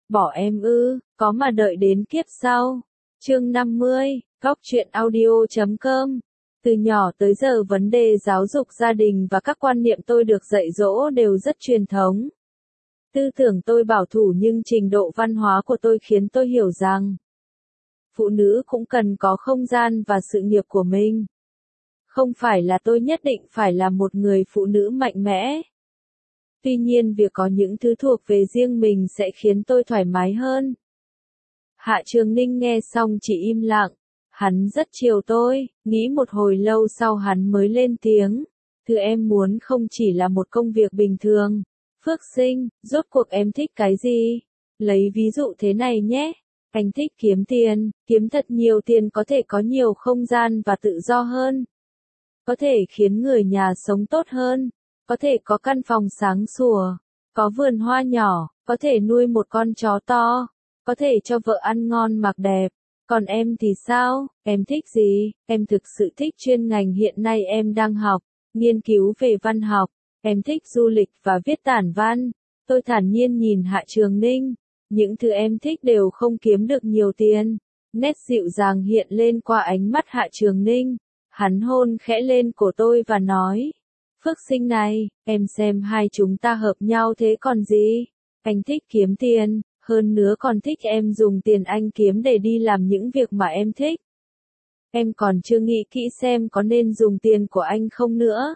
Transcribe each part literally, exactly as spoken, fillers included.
Bỏ em ư, có mà đợi đến kiếp sau. Chương năm mươi, Cóc truyện audio chấm com. Từ nhỏ tới giờ vấn đề giáo dục gia đình và các quan niệm tôi được dạy dỗ đều rất truyền thống. Tư tưởng tôi bảo thủ nhưng trình độ văn hóa của tôi khiến tôi hiểu rằng phụ nữ cũng cần có không gian và sự nghiệp của mình. Không phải là tôi nhất định phải là một người phụ nữ mạnh mẽ. Tuy nhiên việc có những thứ thuộc về riêng mình sẽ khiến tôi thoải mái hơn. Hạ Trường Ninh nghe xong chỉ im lặng. Hắn rất chiều tôi, nghĩ một hồi lâu sau hắn mới lên tiếng. Thứ em muốn không chỉ là một công việc bình thường. Phước Sinh, rốt cuộc em thích cái gì? Lấy ví dụ thế này nhé. Anh thích kiếm tiền, kiếm thật nhiều tiền có thể có nhiều không gian và tự do hơn. Có thể khiến người nhà sống tốt hơn. Có thể có căn phòng sáng sủa. Có vườn hoa nhỏ, có thể nuôi một con chó to. Có thể cho vợ ăn ngon mặc đẹp. Còn em thì sao? Em thích gì? Em thực sự thích chuyên ngành hiện nay em đang học, nghiên cứu về văn học. Em thích du lịch và viết tản văn. Tôi thản nhiên nhìn Hạ Trường Ninh. Những thứ em thích đều không kiếm được nhiều tiền. Nét dịu dàng hiện lên qua ánh mắt Hạ Trường Ninh. Hắn hôn khẽ lên cổ tôi và nói. Phước Sinh này, em xem hai chúng ta hợp nhau thế còn gì? Anh thích kiếm tiền, hơn nữa còn thích em dùng tiền anh kiếm để đi làm những việc mà em thích. Em còn chưa nghĩ kỹ xem có nên dùng tiền của anh không nữa.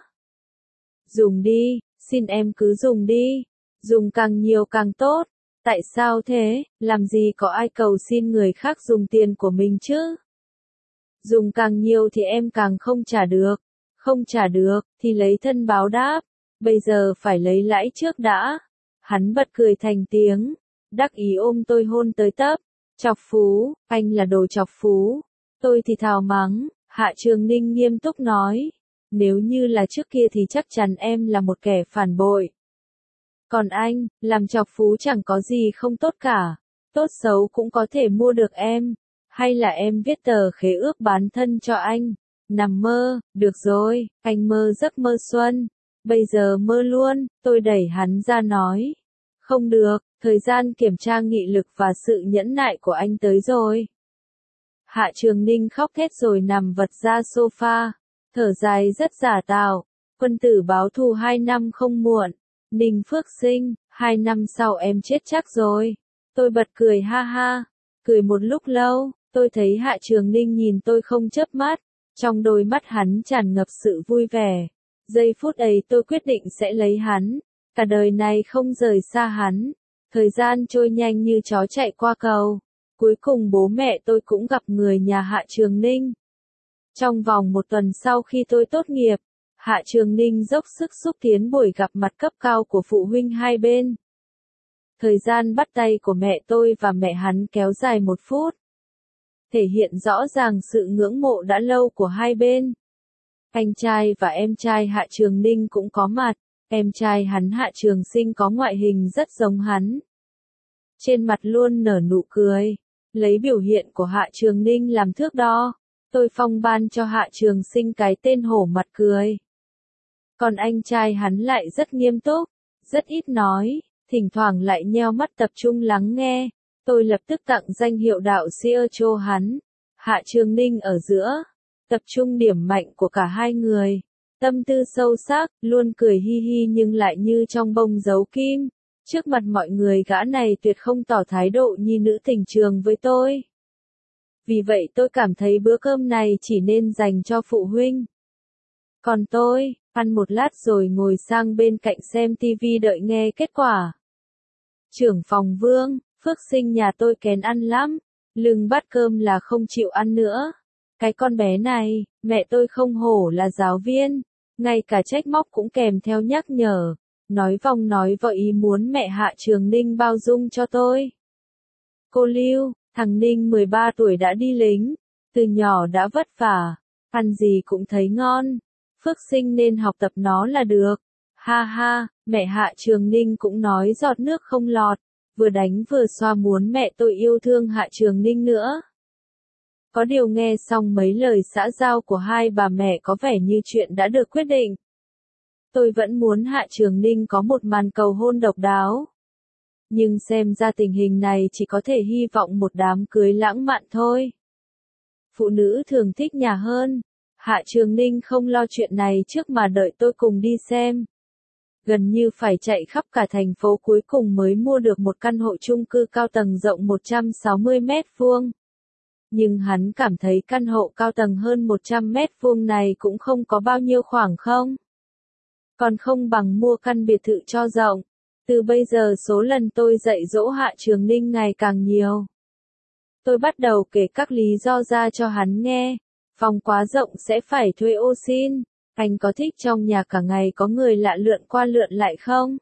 Dùng đi, xin em cứ dùng đi. Dùng càng nhiều càng tốt. Tại sao thế? Làm gì có ai cầu xin người khác dùng tiền của mình chứ? Dùng càng nhiều thì em càng không trả được. Không trả được, thì lấy thân báo đáp. Bây giờ phải lấy lãi trước đã. Hắn bật cười thành tiếng. Đắc ý ôm tôi hôn tới tấp. Chọc phú, anh là đồ chọc phú. Tôi thì thào mắng. Hạ Trường Ninh nghiêm túc nói. Nếu như là trước kia thì chắc chắn em là một kẻ phản bội. Còn anh, làm chọc phú chẳng có gì không tốt cả. Tốt xấu cũng có thể mua được em. Hay là em viết tờ khế ước bán thân cho anh. Nằm mơ, được rồi, anh mơ giấc mơ xuân. Bây giờ mơ luôn, tôi đẩy hắn ra nói. Không được, thời gian kiểm tra nghị lực và sự nhẫn nại của anh tới rồi. Hạ Trường Ninh khóc thét rồi nằm vật ra sofa. Thở dài rất giả tạo. Quân tử báo thù hai năm không muộn. Ninh Phước Sinh, hai năm sau em chết chắc rồi. Tôi bật cười ha ha. Cười một lúc lâu, tôi thấy Hạ Trường Ninh nhìn tôi không chớp mắt. Trong đôi mắt hắn tràn ngập sự vui vẻ. Giây phút ấy tôi quyết định sẽ lấy hắn. Cả đời này không rời xa hắn. Thời gian trôi nhanh như chó chạy qua cầu. Cuối cùng bố mẹ tôi cũng gặp người nhà Hạ Trường Ninh. Trong vòng một tuần sau khi tôi tốt nghiệp, Hạ Trường Ninh dốc sức xúc tiến buổi gặp mặt cấp cao của phụ huynh hai bên. Thời gian bắt tay của mẹ tôi và mẹ hắn kéo dài một phút. Thể hiện rõ ràng sự ngưỡng mộ đã lâu của hai bên. Anh trai và em trai Hạ Trường Ninh cũng có mặt. Em trai hắn Hạ Trường Sinh có ngoại hình rất giống hắn. Trên mặt luôn nở nụ cười. Lấy biểu hiện của Hạ Trường Ninh làm thước đo. Tôi phong ban cho Hạ Trường Sinh cái tên hổ mặt cười. Còn anh trai hắn lại rất nghiêm túc, rất ít nói, thỉnh thoảng lại nheo mắt tập trung lắng nghe. Tôi lập tức tặng danh hiệu đạo sư cho hắn. Hạ Trường Ninh ở giữa, tập trung điểm mạnh của cả hai người. Tâm tư sâu sắc, luôn cười hi hi nhưng lại như trong bông giấu kim. Trước mặt mọi người gã này tuyệt không tỏ thái độ nhi nữ tình trường với tôi. Vì vậy tôi cảm thấy bữa cơm này chỉ nên dành cho phụ huynh. Còn tôi, ăn một lát rồi ngồi sang bên cạnh xem tivi đợi nghe kết quả. Trưởng phòng Vương, Phước Sinh nhà tôi kén ăn lắm. Lưng bát cơm là không chịu ăn nữa. Cái con bé này, mẹ tôi không hổ là giáo viên. Ngay cả trách móc cũng kèm theo nhắc nhở. Nói vòng nói vợ ý muốn mẹ Hạ Trường Ninh bao dung cho tôi. Cô Lưu, thằng Ninh mười ba tuổi đã đi lính. Từ nhỏ đã vất vả. Ăn gì cũng thấy ngon. Phước Sinh nên học tập nó là được. Ha ha, mẹ Hạ Trường Ninh cũng nói giọt nước không lọt. Vừa đánh vừa xoa muốn mẹ tôi yêu thương Hạ Trường Ninh nữa. Có điều nghe xong mấy lời xã giao của hai bà mẹ có vẻ như chuyện đã được quyết định. Tôi vẫn muốn Hạ Trường Ninh có một màn cầu hôn độc đáo. Nhưng xem ra tình hình này chỉ có thể hy vọng một đám cưới lãng mạn thôi. Phụ nữ thường thích nhà hơn. Hạ Trường Ninh không lo chuyện này trước mà đợi tôi cùng đi xem. Gần như phải chạy khắp cả thành phố cuối cùng mới mua được một căn hộ chung cư cao tầng rộng một trăm sáu mươi mét vuông. Nhưng hắn cảm thấy căn hộ cao tầng hơn một trăm mét vuông này cũng không có bao nhiêu khoảng không. Còn không bằng mua căn biệt thự cho rộng. Từ bây giờ số lần tôi dạy dỗ Hạ Trường Ninh ngày càng nhiều. Tôi bắt đầu kể các lý do ra cho hắn nghe. Phòng quá rộng sẽ phải thuê ô xin. Anh có thích trong nhà cả ngày có người lạ lượn qua lượn lại không?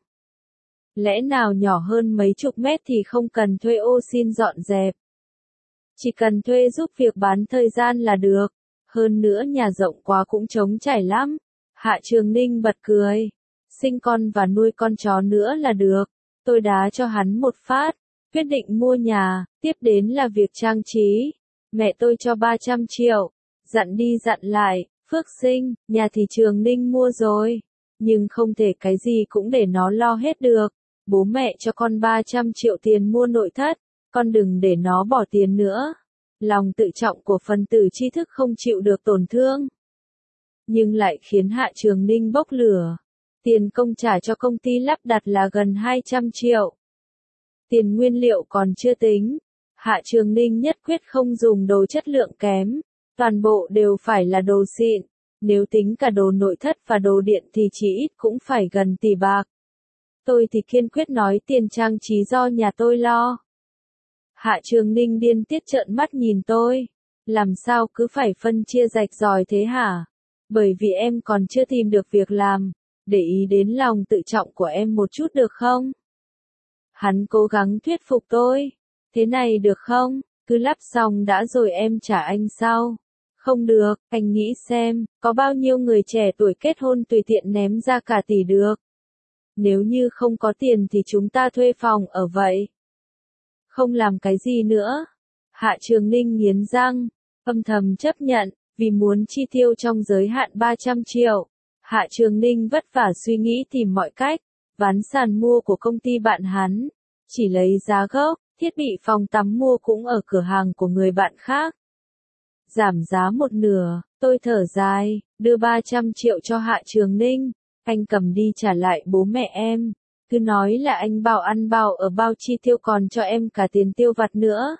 Lẽ nào nhỏ hơn mấy chục mét thì không cần thuê ô xin dọn dẹp. Chỉ cần thuê giúp việc bán thời gian là được. Hơn nữa nhà rộng quá cũng trống trải lắm. Hạ Trường Ninh bật cười. Sinh con và nuôi con chó nữa là được. Tôi đá cho hắn một phát. Quyết định mua nhà. Tiếp đến là việc trang trí. Mẹ tôi cho ba trăm triệu. Dặn đi dặn lại. Phước Sinh, nhà thì Trường Ninh mua rồi. Nhưng không thể cái gì cũng để nó lo hết được. Bố mẹ cho con ba trăm triệu tiền mua nội thất. Con đừng để nó bỏ tiền nữa. Lòng tự trọng của phần tử tri thức không chịu được tổn thương. Nhưng lại khiến Hạ Trường Ninh bốc lửa. Tiền công trả cho công ty lắp đặt là gần hai trăm triệu. Tiền nguyên liệu còn chưa tính. Hạ Trường Ninh nhất quyết không dùng đồ chất lượng kém. Toàn bộ đều phải là đồ xịn. Nếu tính cả đồ nội thất và đồ điện thì chỉ ít cũng phải gần tỷ bạc. Tôi thì kiên quyết nói tiền trang trí do nhà tôi lo. Hạ Trường Ninh điên tiết trợn mắt nhìn tôi. Làm sao cứ phải phân chia rạch ròi thế hả? Bởi vì em còn chưa tìm được việc làm. Để ý đến lòng tự trọng của em một chút được không? Hắn cố gắng thuyết phục tôi. Thế này được không? Cứ lắp xong đã rồi em trả anh sau. Không được, anh nghĩ xem, có bao nhiêu người trẻ tuổi kết hôn tùy tiện ném ra cả tỷ được. Nếu như không có tiền thì chúng ta thuê phòng ở vậy. Không làm cái gì nữa. Hạ Trường Ninh nghiến răng, âm thầm chấp nhận, vì muốn chi tiêu trong giới hạn ba trăm triệu. Hạ Trường Ninh vất vả suy nghĩ tìm mọi cách, ván sàn mua của công ty bạn hắn. Chỉ lấy giá gốc, thiết bị phòng tắm mua cũng ở cửa hàng của người bạn khác. Giảm giá một nửa, tôi thở dài, đưa ba trăm triệu cho Hạ Trường Ninh. Anh cầm đi trả lại bố mẹ em. Cứ nói là anh bao ăn bao ở bao chi tiêu còn cho em cả tiền tiêu vặt nữa.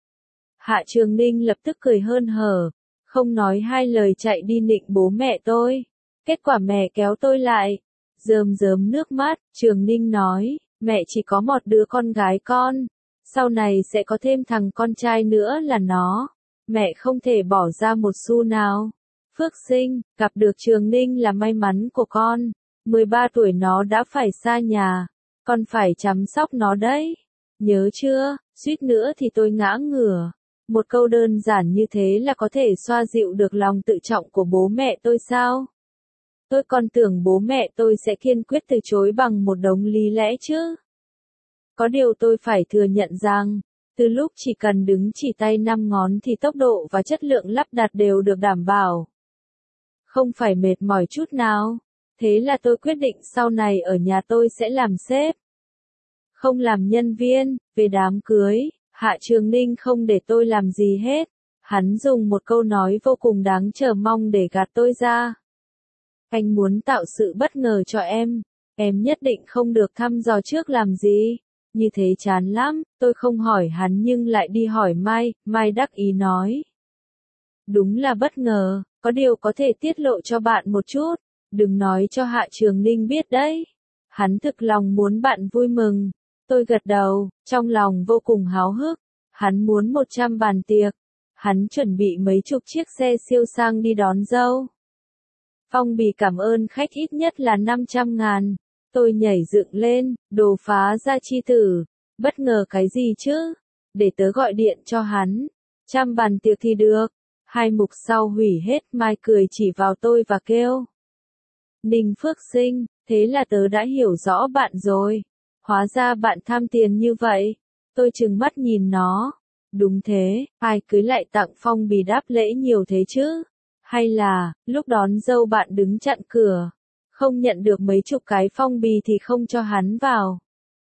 Hạ Trường Ninh lập tức cười hơn hở. Không nói hai lời chạy đi nịnh bố mẹ tôi. Kết quả mẹ kéo tôi lại. Rơm rớm nước mắt, Trường Ninh nói, mẹ chỉ có một đứa con gái con. Sau này sẽ có thêm thằng con trai nữa là nó. Mẹ không thể bỏ ra một xu nào. Phước Sinh, gặp được Trường Ninh là may mắn của con. mười ba tuổi nó đã phải xa nhà. Con phải chăm sóc nó đấy. Nhớ chưa, suýt nữa thì tôi ngã ngửa. Một câu đơn giản như thế là có thể xoa dịu được lòng tự trọng của bố mẹ tôi sao? Tôi còn tưởng bố mẹ tôi sẽ kiên quyết từ chối bằng một đống lý lẽ chứ. Có điều tôi phải thừa nhận rằng, từ lúc chỉ cần đứng chỉ tay năm ngón thì tốc độ và chất lượng lắp đặt đều được đảm bảo. Không phải mệt mỏi chút nào. Thế là tôi quyết định sau này ở nhà tôi sẽ làm sếp. Không làm nhân viên. Về đám cưới, Hạ Trường Ninh không để tôi làm gì hết. Hắn dùng một câu nói vô cùng đáng chờ mong để gạt tôi ra. Anh muốn tạo sự bất ngờ cho em. Em nhất định không được thăm dò trước làm gì. Như thế chán lắm, tôi không hỏi hắn nhưng lại đi hỏi Mai, Mai đắc ý nói. Đúng là bất ngờ, có điều có thể tiết lộ cho bạn một chút. Đừng nói cho Hạ Trường Ninh biết đấy. Hắn thực lòng muốn bạn vui mừng. Tôi gật đầu, trong lòng vô cùng háo hức. Hắn muốn một trăm bàn tiệc. Hắn chuẩn bị mấy chục chiếc xe siêu sang đi đón dâu. Phong bì cảm ơn khách ít nhất là năm trăm ngàn. Tôi nhảy dựng lên, đồ phá ra chi tử. Bất ngờ cái gì chứ? Để tớ gọi điện cho hắn. Trăm bàn tiệc thì được. Hai mục sau hủy hết, Mai cười chỉ vào tôi và kêu. Ninh Phước Sinh, thế là tớ đã hiểu rõ bạn rồi. Hóa ra bạn tham tiền như vậy. Tôi trừng mắt nhìn nó. Đúng thế, ai cưới lại tặng phong bì đáp lễ nhiều thế chứ? Hay là, lúc đón dâu bạn đứng chặn cửa, không nhận được mấy chục cái phong bì thì không cho hắn vào.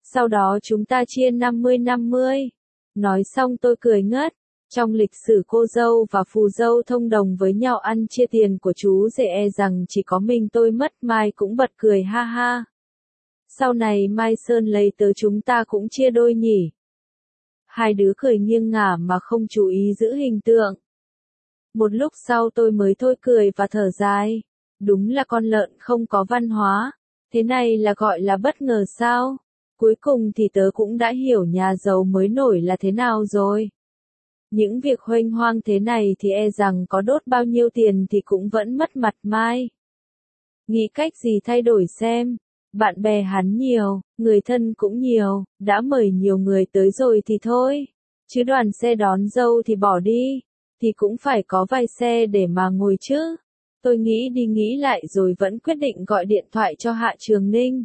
Sau đó chúng ta chia năm mươi năm mươi. Nói xong tôi cười ngất. Trong lịch sử cô dâu và phù dâu thông đồng với nhau ăn chia tiền của chú rể e rằng chỉ có mình tôi mất. Mai cũng bật cười ha ha. Sau này Mai Sơn lấy tớ chúng ta cũng chia đôi nhỉ. Hai đứa cười nghiêng ngả mà không chú ý giữ hình tượng. Một lúc sau tôi mới thôi cười và thở dài. Đúng là con lợn không có văn hóa. Thế này là gọi là bất ngờ sao? Cuối cùng thì tớ cũng đã hiểu nhà giàu mới nổi là thế nào rồi. Những việc huênh hoang thế này thì e rằng có đốt bao nhiêu tiền thì cũng vẫn mất mặt Mai. Nghĩ cách gì thay đổi xem. Bạn bè hắn nhiều, người thân cũng nhiều, đã mời nhiều người tới rồi thì thôi. Chứ đoàn xe đón dâu thì bỏ đi, thì cũng phải có vài xe để mà ngồi chứ. Tôi nghĩ đi nghĩ lại rồi vẫn quyết định gọi điện thoại cho Hạ Trường Ninh.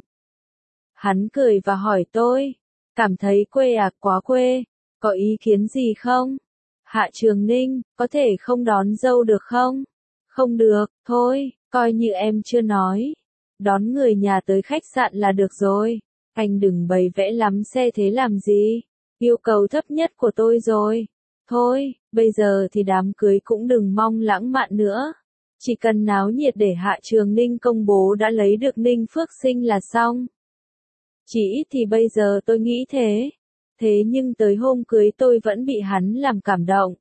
Hắn cười và hỏi tôi, cảm thấy quê à, quá quê, có ý kiến gì không? Hạ Trường Ninh, có thể không đón dâu được không? Không được, thôi, coi như em chưa nói. Đón người nhà tới khách sạn là được rồi. Anh đừng bày vẽ lắm xe thế làm gì. Yêu cầu thấp nhất của tôi rồi. Thôi, bây giờ thì đám cưới cũng đừng mong lãng mạn nữa. Chỉ cần náo nhiệt để Hạ Trường Ninh công bố đã lấy được Ninh Phước Sinh là xong. Chỉ ít thì bây giờ tôi nghĩ thế. Thế nhưng tới hôm cưới tôi vẫn bị hắn làm cảm động.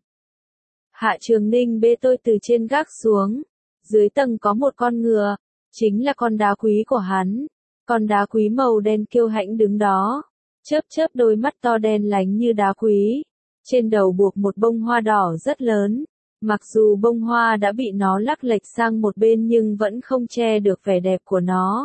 Hạ Trường Ninh bê tôi từ trên gác xuống. Dưới tầng có một con ngựa. Chính là con đá quý của hắn. Con đá quý màu đen kiêu hãnh đứng đó. Chớp chớp đôi mắt to đen lánh như đá quý. Trên đầu buộc một bông hoa đỏ rất lớn. Mặc dù bông hoa đã bị nó lắc lệch sang một bên nhưng vẫn không che được vẻ đẹp của nó.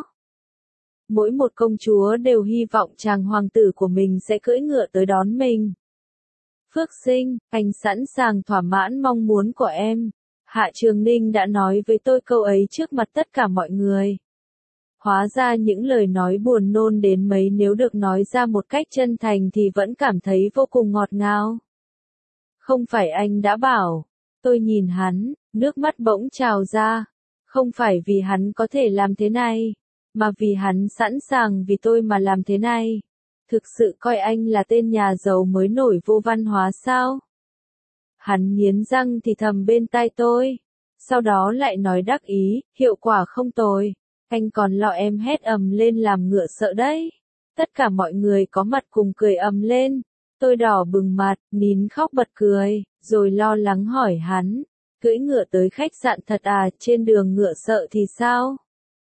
Mỗi một công chúa đều hy vọng chàng hoàng tử của mình sẽ cưỡi ngựa tới đón mình. Phước Sinh, anh sẵn sàng thỏa mãn mong muốn của em. Hạ Trường Ninh đã nói với tôi câu ấy trước mặt tất cả mọi người. Hóa ra những lời nói buồn nôn đến mấy nếu được nói ra một cách chân thành thì vẫn cảm thấy vô cùng ngọt ngào. Không phải anh đã bảo. Tôi nhìn hắn, nước mắt bỗng trào ra. Không phải vì hắn có thể làm thế này, mà vì hắn sẵn sàng vì tôi mà làm thế này. Thực sự coi anh là tên nhà giàu mới nổi vô văn hóa sao? Hắn nghiến răng thì thầm bên tai tôi. Sau đó lại nói đắc ý, hiệu quả không tồi. Anh còn lo em hét ầm lên làm ngựa sợ đấy. Tất cả mọi người có mặt cùng cười ầm lên. Tôi đỏ bừng mặt, nín khóc bật cười, rồi lo lắng hỏi hắn. Cưỡi ngựa tới khách sạn thật à, trên đường ngựa sợ thì sao?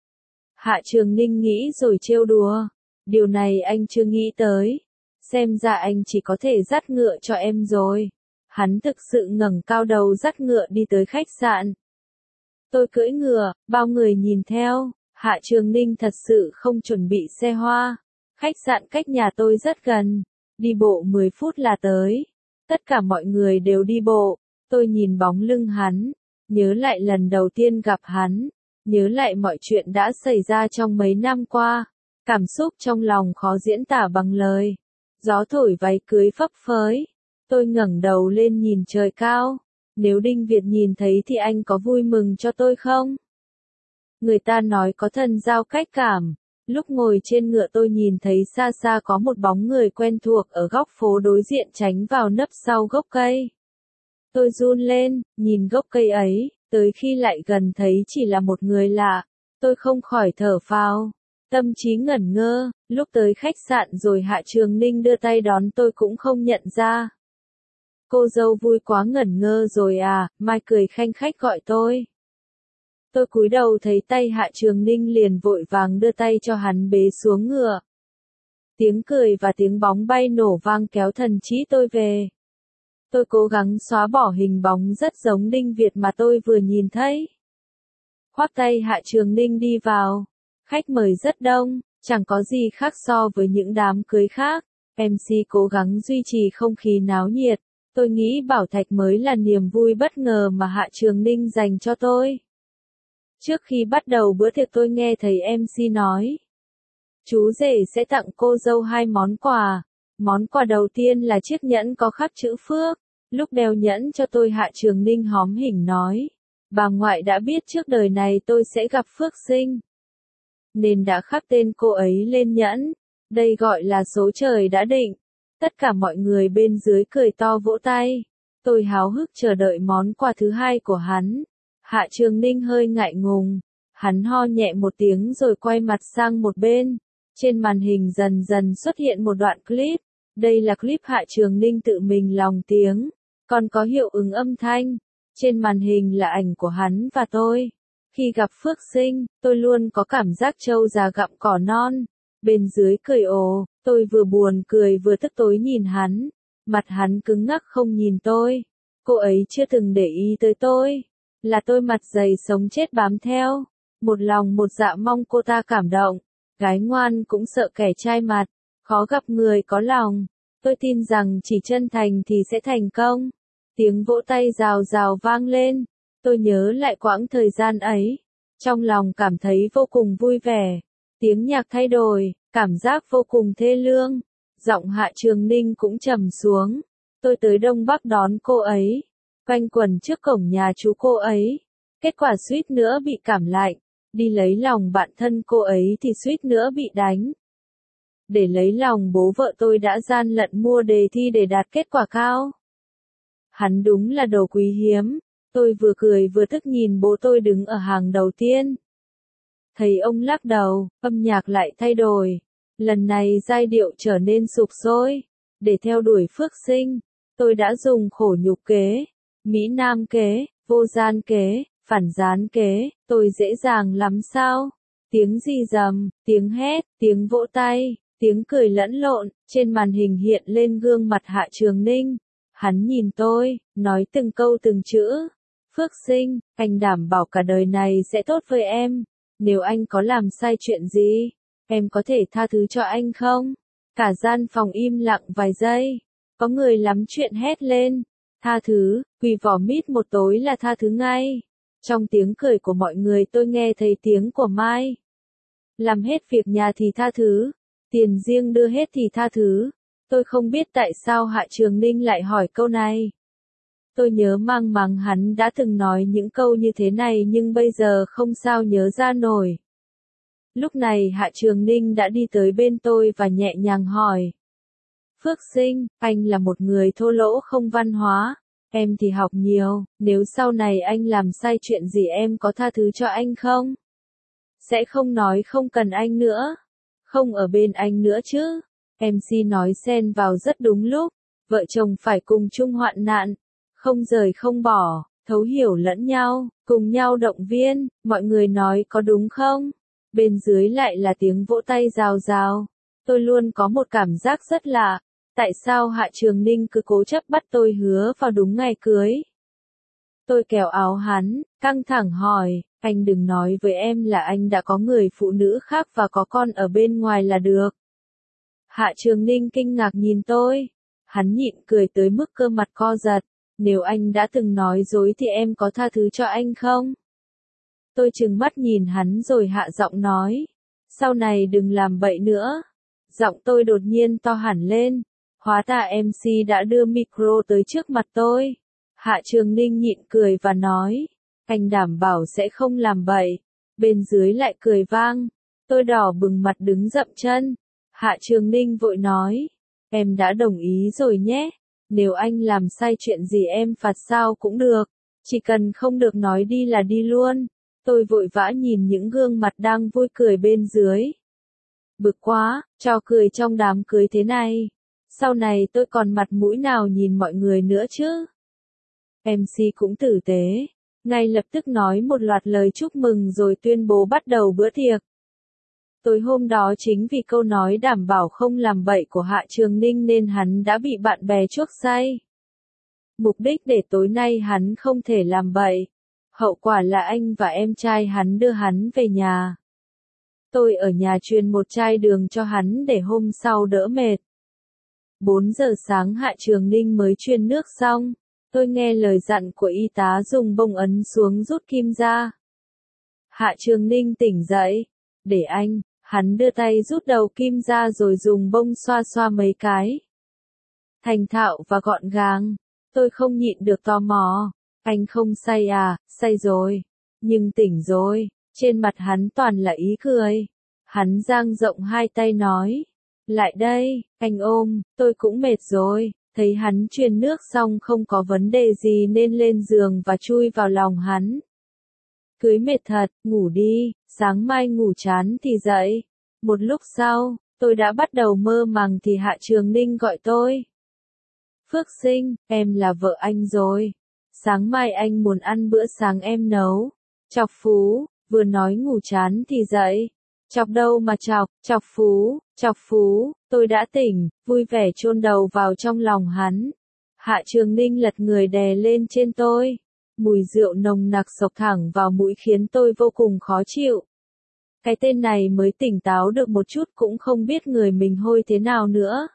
Hạ Trường Ninh nghĩ rồi trêu đùa. Điều này anh chưa nghĩ tới. Xem ra anh chỉ có thể dắt ngựa cho em rồi. Hắn thực sự ngẩng cao đầu dắt ngựa đi tới khách sạn. Tôi cưỡi ngựa, bao người nhìn theo. Hạ Trường Ninh thật sự không chuẩn bị xe hoa. Khách sạn cách nhà tôi rất gần. Đi bộ mười phút là tới. Tất cả mọi người đều đi bộ. Tôi nhìn bóng lưng hắn. Nhớ lại lần đầu tiên gặp hắn. Nhớ lại mọi chuyện đã xảy ra trong mấy năm qua. Cảm xúc trong lòng khó diễn tả bằng lời. Gió thổi váy cưới phấp phới. Tôi ngẩng đầu lên nhìn trời cao. Nếu Đinh Việt nhìn thấy thì anh có vui mừng cho tôi không? Người ta nói có thần giao cách cảm. Lúc ngồi trên ngựa tôi nhìn thấy xa xa có một bóng người quen thuộc ở góc phố đối diện tránh vào nấp sau gốc cây. Tôi run lên, nhìn gốc cây ấy, tới khi lại gần thấy chỉ là một người lạ. Tôi không khỏi thở phào. Tâm trí ngẩn ngơ, lúc tới khách sạn rồi Hạ Trường Ninh đưa tay đón tôi cũng không nhận ra. Cô dâu vui quá ngẩn ngơ rồi à, Mai cười khanh khách gọi tôi. Tôi cúi đầu thấy tay Hạ Trường Ninh liền vội vàng đưa tay cho hắn bế xuống ngựa. Tiếng cười và tiếng bóng bay nổ vang kéo thần trí tôi về. Tôi cố gắng xóa bỏ hình bóng rất giống Đinh Việt mà tôi vừa nhìn thấy. Khoác tay Hạ Trường Ninh đi vào. Khách mời rất đông, chẳng có gì khác so với những đám cưới khác. em xê cố gắng duy trì không khí náo nhiệt. Tôi nghĩ Bảo Thạch mới là niềm vui bất ngờ mà Hạ Trường Ninh dành cho tôi. Trước khi bắt đầu bữa tiệc tôi nghe thấy em xê nói. Chú rể sẽ tặng cô dâu hai món quà. Món quà đầu tiên là chiếc nhẫn có khắc chữ Phước. Lúc đeo nhẫn cho tôi Hạ Trường Ninh hóm hỉnh nói. Bà ngoại đã biết trước đời này tôi sẽ gặp Phước Sinh. Nên đã khắc tên cô ấy lên nhẫn. Đây gọi là số trời đã định. Tất cả mọi người bên dưới cười to vỗ tay. Tôi háo hức chờ đợi món quà thứ hai của hắn. Hạ Trường Ninh hơi ngại ngùng. Hắn ho nhẹ một tiếng rồi quay mặt sang một bên. Trên màn hình dần dần xuất hiện một đoạn clip. Đây là clip Hạ Trường Ninh tự mình lồng tiếng. Còn có hiệu ứng âm thanh. Trên màn hình là ảnh của hắn và tôi. Khi gặp Phước Sinh, tôi luôn có cảm giác trâu già gặm cỏ non. Bên dưới cười ồ, tôi vừa buồn cười vừa tức tối nhìn hắn. Mặt hắn cứng ngắc không nhìn tôi. Cô ấy chưa từng để ý tới tôi. Là tôi mặt dày sống chết bám theo. Một lòng một dạ mong cô ta cảm động. Gái ngoan cũng sợ kẻ trai mặt. Khó gặp người có lòng. Tôi tin rằng chỉ chân thành thì sẽ thành công. Tiếng vỗ tay rào rào vang lên. Tôi nhớ lại quãng thời gian ấy. Trong lòng cảm thấy vô cùng vui vẻ. Tiếng nhạc thay đổi, cảm giác vô cùng thê lương. Giọng Hạ Trường Ninh cũng trầm xuống. Tôi tới Đông Bắc đón cô ấy. Quanh quẩn trước cổng nhà chú cô ấy. Kết quả suýt nữa bị cảm lạnh. Đi lấy lòng bạn thân cô ấy thì suýt nữa bị đánh. Để lấy lòng bố vợ tôi đã gian lận mua đề thi để đạt kết quả cao. Hắn đúng là đồ quý hiếm. Tôi vừa cười vừa tức nhìn bố tôi đứng ở hàng đầu tiên. Thấy ông lắc đầu, âm nhạc lại thay đổi. Lần này giai điệu trở nên sục sôi. Để theo đuổi Phước Sinh, tôi đã dùng khổ nhục kế, Mỹ Nam kế, vô gian kế, phản gián kế. Tôi dễ dàng lắm sao? Tiếng rì rầm, tiếng hét, tiếng vỗ tay, tiếng cười lẫn lộn. Trên màn hình hiện lên gương mặt Hạ Trường Ninh. Hắn nhìn tôi, nói từng câu từng chữ. Phước Sinh, anh đảm bảo cả đời này sẽ tốt với em. Nếu anh có làm sai chuyện gì, em có thể tha thứ cho anh không? Cả gian phòng im lặng vài giây. Có người lắm chuyện hét lên. Tha thứ, quỳ vỏ mít một tối là tha thứ ngay. Trong tiếng cười của mọi người tôi nghe thấy tiếng của Mai. Làm hết việc nhà thì tha thứ. Tiền riêng đưa hết thì tha thứ. Tôi không biết tại sao Hạ Trường Ninh lại hỏi câu này. Tôi nhớ mang máng hắn đã từng nói những câu như thế này nhưng bây giờ không sao nhớ ra nổi. Lúc này Hạ Trường Ninh đã đi tới bên tôi và nhẹ nhàng hỏi. Phước Sinh, anh là một người thô lỗ không văn hóa. Em thì học nhiều, nếu sau này anh làm sai chuyện gì em có tha thứ cho anh không? Sẽ không nói không cần anh nữa. Không ở bên anh nữa chứ. em xê nói xen vào rất đúng lúc. Vợ chồng phải cùng chung hoạn nạn. Không rời không bỏ, thấu hiểu lẫn nhau, cùng nhau động viên. Mọi người nói có đúng không? Bên dưới lại là tiếng vỗ tay rào rào. Tôi luôn có một cảm giác rất lạ. Tại sao Hạ Trường Ninh cứ cố chấp bắt tôi hứa vào đúng ngày cưới? Tôi kéo áo hắn, căng thẳng hỏi, anh đừng nói với em là anh đã có người phụ nữ khác và có con ở bên ngoài là được. Hạ Trường Ninh kinh ngạc nhìn tôi. Hắn nhịn cười tới mức cơ mặt co giật. Nếu anh đã từng nói dối thì em có tha thứ cho anh không? Tôi trừng mắt nhìn hắn rồi hạ giọng nói. Sau này đừng làm bậy nữa. Giọng tôi đột nhiên to hẳn lên. Hóa ra em xê đã đưa micro tới trước mặt tôi. Hạ Trường Ninh nhịn cười và nói. Anh đảm bảo sẽ không làm bậy. Bên dưới lại cười vang. Tôi đỏ bừng mặt đứng dậm chân. Hạ Trường Ninh vội nói. Em đã đồng ý rồi nhé. Nếu anh làm sai chuyện gì em phạt sao cũng được. Chỉ cần không được nói đi là đi luôn. Tôi vội vã nhìn những gương mặt đang vui cười bên dưới. Bực quá, trò cười trong đám cưới thế này. Sau này tôi còn mặt mũi nào nhìn mọi người nữa chứ? em xê cũng tử tế. Ngay lập tức nói một loạt lời chúc mừng rồi tuyên bố bắt đầu bữa tiệc. Tối hôm đó chính vì câu nói đảm bảo không làm bậy của Hạ Trường Ninh nên hắn đã bị bạn bè chuốc say. Mục đích để tối nay hắn không thể làm bậy. Hậu quả là anh và em trai hắn đưa hắn về nhà. Tôi ở nhà truyền một chai đường cho hắn để hôm sau đỡ mệt. bốn giờ sáng Hạ Trường Ninh mới truyền nước xong. Tôi nghe lời dặn của y tá dùng bông ấn xuống rút kim ra. Hạ Trường Ninh tỉnh dậy. Để anh. Hắn đưa tay rút đầu kim ra rồi dùng bông xoa xoa mấy cái. Thành thạo và gọn gàng. Tôi không nhịn được tò mò. Anh không say à? Say rồi. Nhưng tỉnh rồi. Trên mặt hắn toàn là ý cười. Hắn dang rộng hai tay nói. lại đây, anh ôm, tôi cũng mệt rồi. Thấy hắn truyền nước xong không có vấn đề gì nên lên giường và chui vào lòng hắn. Cưới mệt thật, ngủ đi, sáng mai ngủ chán thì dậy. Một lúc sau, tôi đã bắt đầu mơ màng thì Hạ Trường Ninh gọi tôi. Phước Sinh, em là vợ anh rồi. Sáng mai anh muốn ăn bữa sáng em nấu. Chọc Phú, vừa nói ngủ chán thì dậy. Chọc đâu mà chọc, chọc Phú, chọc Phú, tôi đã tỉnh, vui vẻ chôn đầu vào trong lòng hắn. Hạ Trường Ninh lật người đè lên trên tôi. Mùi rượu nồng nặc xộc thẳng vào mũi khiến tôi vô cùng khó chịu. Cái tên này mới tỉnh táo được một chút cũng không biết người mình hôi thế nào nữa.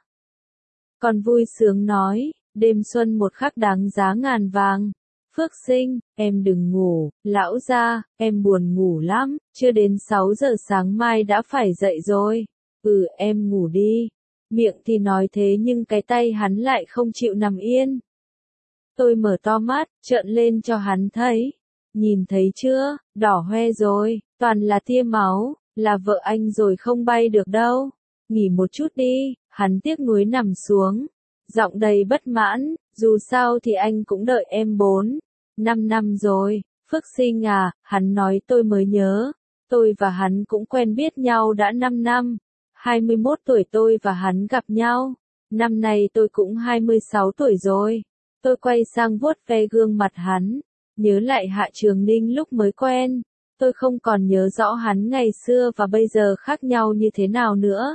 Còn vui sướng nói, đêm xuân một khắc đáng giá ngàn vàng. Phước Sinh, em đừng ngủ, lão gia, em buồn ngủ lắm, chưa đến sáu giờ sáng mai đã phải dậy rồi. Ừ em ngủ đi. Miệng thì nói thế nhưng cái tay hắn lại không chịu nằm yên. Tôi mở to mắt, trợn lên cho hắn thấy. Nhìn thấy chưa, đỏ hoe rồi, toàn là tia máu, là vợ anh rồi không bay được đâu. Nghỉ một chút đi, hắn tiếc nuối nằm xuống. Giọng đầy bất mãn, dù sao thì anh cũng đợi em bốn, năm năm rồi. Phước Sinh à, hắn nói tôi mới nhớ. Tôi và hắn cũng quen biết nhau đã năm năm. hai mươi mốt tuổi tôi và hắn gặp nhau. Năm nay tôi cũng hai mươi sáu tuổi rồi. Tôi quay sang vuốt ve gương mặt hắn. Nhớ lại Hạ Trường Ninh lúc mới quen. Tôi không còn nhớ rõ hắn ngày xưa và bây giờ khác nhau như thế nào nữa.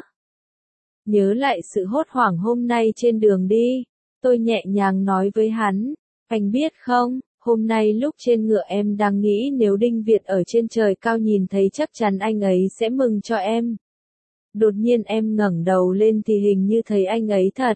Nhớ lại sự hốt hoảng hôm nay trên đường đi. Tôi nhẹ nhàng nói với hắn. Anh biết không, hôm nay lúc trên ngựa em đang nghĩ nếu Đinh Việt ở trên trời cao nhìn thấy chắc chắn anh ấy sẽ mừng cho em. Đột nhiên em ngẩng đầu lên thì hình như thấy anh ấy thật.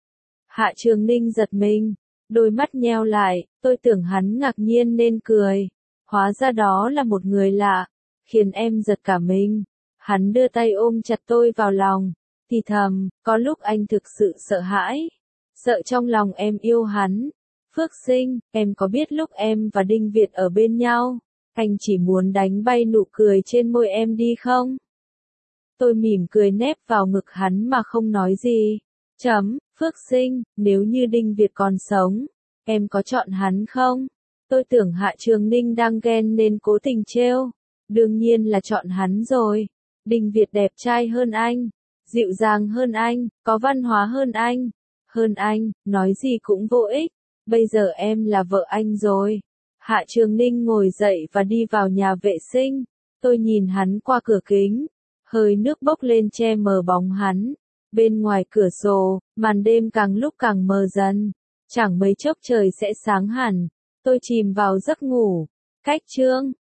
Hạ Trường Ninh giật mình. Đôi mắt nheo lại, tôi tưởng hắn ngạc nhiên nên cười. Hóa ra đó là một người lạ, khiến em giật cả mình. Hắn đưa tay ôm chặt tôi vào lòng, thì thầm, có lúc anh thực sự sợ hãi. Sợ trong lòng em yêu hắn. Phước Sinh, em có biết lúc em và Đinh Việt ở bên nhau, anh chỉ muốn đánh bay nụ cười trên môi em đi không? Tôi mỉm cười nép vào ngực hắn mà không nói gì. Chấm, Phước Sinh, nếu như Đinh Việt còn sống, em có chọn hắn không? Tôi tưởng Hạ Trường Ninh đang ghen nên cố tình trêu. Đương nhiên là chọn hắn rồi. Đinh Việt đẹp trai hơn anh, dịu dàng hơn anh, có văn hóa hơn anh. Hơn anh, nói gì cũng vô ích. Bây giờ em là vợ anh rồi. Hạ Trường Ninh ngồi dậy và đi vào nhà vệ sinh. Tôi nhìn hắn qua cửa kính. Hơi nước bốc lên che mờ bóng hắn. Bên ngoài cửa sổ, màn đêm càng lúc càng mờ dần. Chẳng mấy chốc trời sẽ sáng hẳn. Tôi chìm vào giấc ngủ. Cách chương